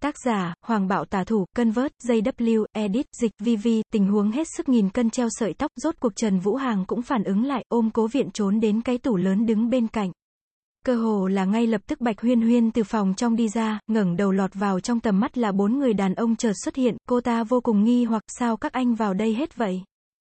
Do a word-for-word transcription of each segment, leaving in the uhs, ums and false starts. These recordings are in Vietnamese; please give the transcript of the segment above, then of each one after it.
Tác giả, Hoàng Bạo Tả Thủ, Convert, gi vê, Edit, Dịch, vê vê, tình huống hết sức nghìn cân treo sợi tóc, rốt cuộc Trần Vũ Hàng cũng phản ứng lại, ôm Cố Viện trốn đến cái tủ lớn đứng bên cạnh. Cơ hồ là ngay lập tức Bạch Huyên Huyên từ phòng trong đi ra, ngẩng đầu lọt vào trong tầm mắt là bốn người đàn ông chợt xuất hiện, cô ta vô cùng nghi hoặc, sao các anh vào đây hết vậy?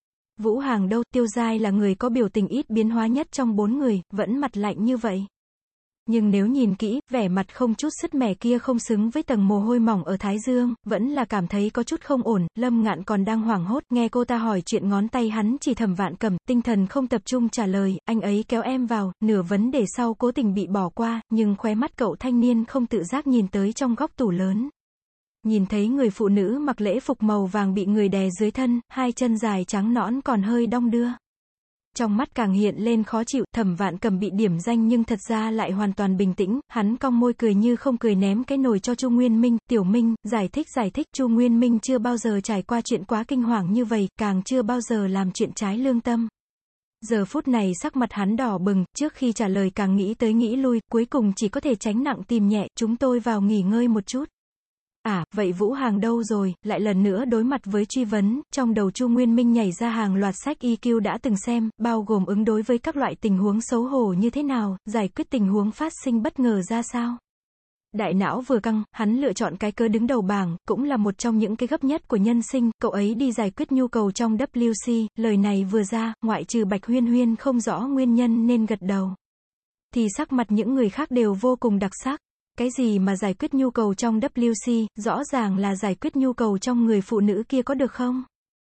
Vũ Hàng đâu? Tiêu Giai là người có biểu tình ít biến hóa nhất trong bốn người, vẫn mặt lạnh như vậy. Nhưng nếu nhìn kỹ, vẻ mặt không chút sứt mẻ kia không xứng với tầng mồ hôi mỏng ở thái dương, vẫn là cảm thấy có chút không ổn. Lâm Ngạn còn đang hoảng hốt, nghe cô ta hỏi chuyện ngón tay hắn chỉ Thẩm Vạn Cầm, tinh thần không tập trung trả lời, anh ấy kéo em vào, nửa vấn đề sau cố tình bị bỏ qua, nhưng khóe mắt cậu thanh niên không tự giác nhìn tới trong góc tủ lớn. Nhìn thấy người phụ nữ mặc lễ phục màu vàng bị người đè dưới thân, hai chân dài trắng nõn còn hơi đong đưa. Trong mắt càng hiện lên khó chịu, Thẩm Vạn Cầm bị điểm danh nhưng thật ra lại hoàn toàn bình tĩnh, hắn cong môi cười như không cười ném cái nồi cho Chu Nguyên Minh, Tiểu Minh, giải thích giải thích, Chu Nguyên Minh chưa bao giờ trải qua chuyện quá kinh hoàng như vậy, càng chưa bao giờ làm chuyện trái lương tâm. Giờ phút này sắc mặt hắn đỏ bừng, trước khi trả lời càng nghĩ tới nghĩ lui, cuối cùng chỉ có thể tránh nặng tìm nhẹ, chúng tôi vào nghỉ ngơi một chút. À, vậy Vũ Hàng đâu rồi? Lại lần nữa đối mặt với truy vấn, trong đầu Chu Nguyên Minh nhảy ra hàng loạt sách i kiu đã từng xem, bao gồm ứng đối với các loại tình huống xấu hổ như thế nào, giải quyết tình huống phát sinh bất ngờ ra sao. Đại não vừa căng, hắn lựa chọn cái cớ đứng đầu bảng, cũng là một trong những cái gấp nhất của nhân sinh, cậu ấy đi giải quyết nhu cầu trong vê kép xê, lời này vừa ra, ngoại trừ Bạch Huyên Huyên không rõ nguyên nhân nên gật đầu. Thì sắc mặt những người khác đều vô cùng đặc sắc. Cái gì mà giải quyết nhu cầu trong vê kép xê, rõ ràng là giải quyết nhu cầu trong người phụ nữ kia có được không?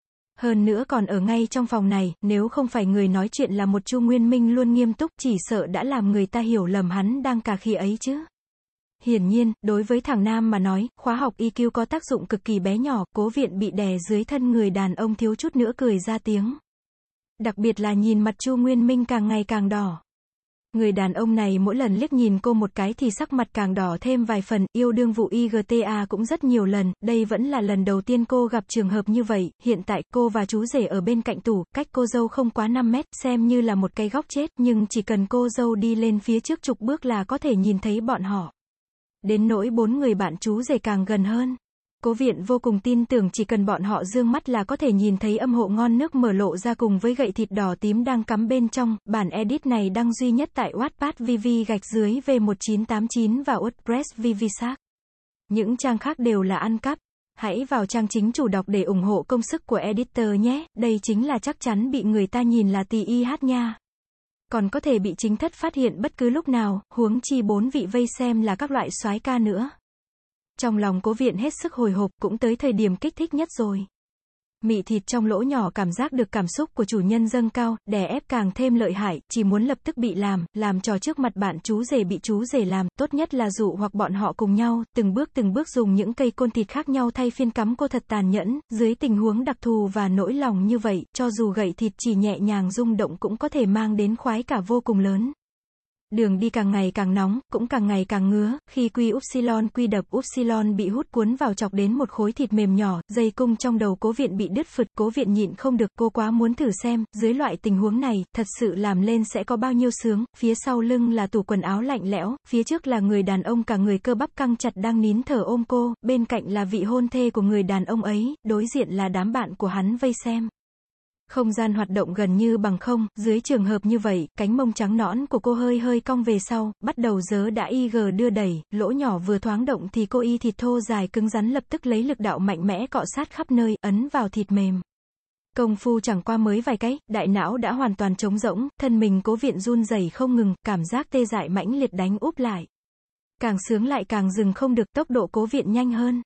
Hơn nữa còn ở ngay trong phòng này, nếu không phải người nói chuyện là một Chu Nguyên Minh luôn nghiêm túc, chỉ sợ đã làm người ta hiểu lầm hắn đang cà khịa ấy chứ. Hiển nhiên, đối với thằng nam mà nói, khóa học i kiu có tác dụng cực kỳ bé nhỏ, Cố Viện bị đè dưới thân người đàn ông thiếu chút nữa cười ra tiếng. Đặc biệt là nhìn mặt Chu Nguyên Minh càng ngày càng đỏ. Người đàn ông này mỗi lần liếc nhìn cô một cái thì sắc mặt càng đỏ thêm vài phần, yêu đương vụ i giê tê a cũng rất nhiều lần, đây vẫn là lần đầu tiên cô gặp trường hợp như vậy, hiện tại cô và chú rể ở bên cạnh tủ, cách cô dâu không quá năm mét, xem như là một cái góc chết, nhưng chỉ cần cô dâu đi lên phía trước chục bước là có thể nhìn thấy bọn họ. Đến nỗi bốn người bạn chú rể càng gần hơn. Cố Viện vô cùng tin tưởng chỉ cần bọn họ dương mắt là có thể nhìn thấy âm hộ ngon nước mở lộ ra cùng với gậy thịt đỏ tím đang cắm bên trong. Bản edit này đăng duy nhất tại Wattpad vê vê gạch dưới V một chín tám chín và WordPress vê vê Shark. Những trang khác đều là ăn cắp. Hãy vào trang chính chủ đọc để ủng hộ công sức của editor nhé, đây chính là chắc chắn bị người ta nhìn là tì i hát nha. Còn có thể bị chính thất phát hiện bất cứ lúc nào, huống chi bốn vị vây xem là các loại soái ca nữa. Trong lòng Cố Viện hết sức hồi hộp, cũng tới thời điểm kích thích nhất rồi. Mị thịt trong lỗ nhỏ cảm giác được cảm xúc của chủ nhân dâng cao, đè ép càng thêm lợi hại, chỉ muốn lập tức bị làm, làm trò trước mặt bạn chú rể bị chú rể làm, tốt nhất là dụ hoặc bọn họ cùng nhau, từng bước từng bước dùng những cây côn thịt khác nhau thay phiên cắm cô thật tàn nhẫn, dưới tình huống đặc thù và nỗi lòng như vậy, cho dù gậy thịt chỉ nhẹ nhàng rung động cũng có thể mang đến khoái cả vô cùng lớn. Đường đi càng ngày càng nóng, cũng càng ngày càng ngứa, khi quy upsilon quy đập upsilon bị hút cuốn vào chọc đến một khối thịt mềm nhỏ, dây cung trong đầu Cố Viện bị đứt phượt, Cố Viện nhịn không được, cô quá muốn thử xem, dưới loại tình huống này, thật sự làm lên sẽ có bao nhiêu sướng, phía sau lưng là tủ quần áo lạnh lẽo, phía trước là người đàn ông cả người cơ bắp căng chặt đang nín thở ôm cô, bên cạnh là vị hôn thê của người đàn ông ấy, đối diện là đám bạn của hắn vây xem. Không gian hoạt động gần như bằng không, dưới trường hợp như vậy, cánh mông trắng nõn của cô hơi hơi cong về sau, bắt đầu dớ đã y gờ đưa đẩy, lỗ nhỏ vừa thoáng động thì cô y thịt thô dài cứng rắn lập tức lấy lực đạo mạnh mẽ cọ sát khắp nơi, ấn vào thịt mềm. Công phu chẳng qua mới vài cái, đại não đã hoàn toàn trống rỗng, thân mình Cố Viện run rẩy không ngừng, cảm giác tê dại mãnh liệt đánh úp lại. Càng sướng lại càng dừng không được, tốc độ Cố Viện nhanh hơn.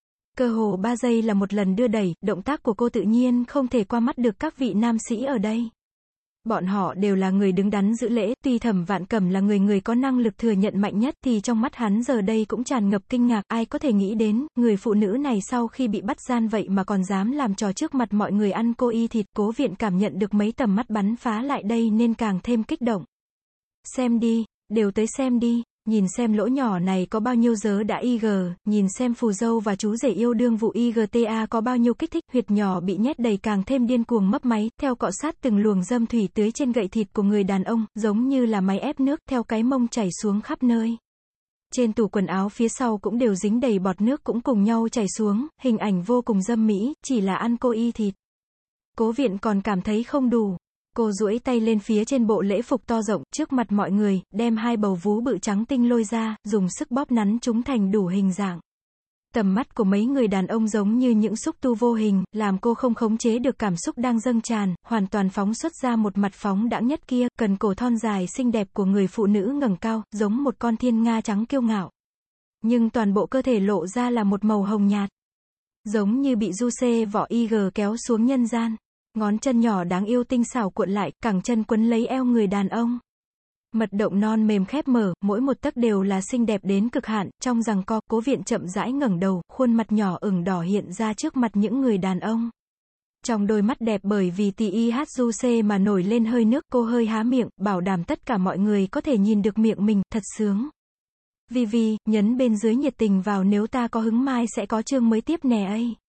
Cơ hồ ba giây là một lần đưa đẩy, động tác của cô tự nhiên không thể qua mắt được các vị nam sĩ ở đây. Bọn họ đều là người đứng đắn giữ lễ, tuy Thẩm Vạn Cầm là người người có năng lực thừa nhận mạnh nhất thì trong mắt hắn giờ đây cũng tràn ngập kinh ngạc, ai có thể nghĩ đến, người phụ nữ này sau khi bị bắt gian vậy mà còn dám làm trò trước mặt mọi người ăn cô y thịt. Cố Viện cảm nhận được mấy tầm mắt bắn phá lại đây nên càng thêm kích động. Xem đi, đều tới xem đi. Nhìn xem lỗ nhỏ này có bao nhiêu dớ đã i giê, nhìn xem phù dâu và chú rể yêu đương vụ i giê tê a có bao nhiêu kích thích, huyệt nhỏ bị nhét đầy càng thêm điên cuồng mấp máy, theo cọ sát từng luồng dâm thủy tưới trên gậy thịt của người đàn ông, giống như là máy ép nước, theo cái mông chảy xuống khắp nơi. Trên tủ quần áo phía sau cũng đều dính đầy bọt nước cũng cùng nhau chảy xuống, hình ảnh vô cùng dâm mỹ, chỉ là ăn cô y thịt. Cố Viện còn cảm thấy không đủ. Cô duỗi tay lên phía trên bộ lễ phục to rộng, trước mặt mọi người, đem hai bầu vú bự trắng tinh lôi ra, dùng sức bóp nắn chúng thành đủ hình dạng. Tầm mắt của mấy người đàn ông giống như những xúc tu vô hình, làm cô không khống chế được cảm xúc đang dâng tràn, hoàn toàn phóng xuất ra một mặt phóng đãng nhất kia, cần cổ thon dài xinh đẹp của người phụ nữ ngẩng cao, giống một con thiên nga trắng kiêu ngạo. Nhưng toàn bộ cơ thể lộ ra là một màu hồng nhạt. Giống như bị du xê vỏ y gờ kéo xuống nhân gian. Ngón chân nhỏ đáng yêu tinh xảo cuộn lại, cẳng chân quấn lấy eo người đàn ông. Mật động non mềm khép mở, mỗi một tấc đều là xinh đẹp đến cực hạn, trong giằng co, Cố Viện chậm rãi ngẩng đầu, khuôn mặt nhỏ ửng đỏ hiện ra trước mặt những người đàn ông. Trong đôi mắt đẹp bởi vì tì i hát du xê mà nổi lên hơi nước, cô hơi há miệng, bảo đảm tất cả mọi người có thể nhìn được miệng mình, thật sướng. Vivi, nhấn bên dưới nhiệt tình vào nếu ta có hứng mai sẽ có chương mới tiếp nè ấy.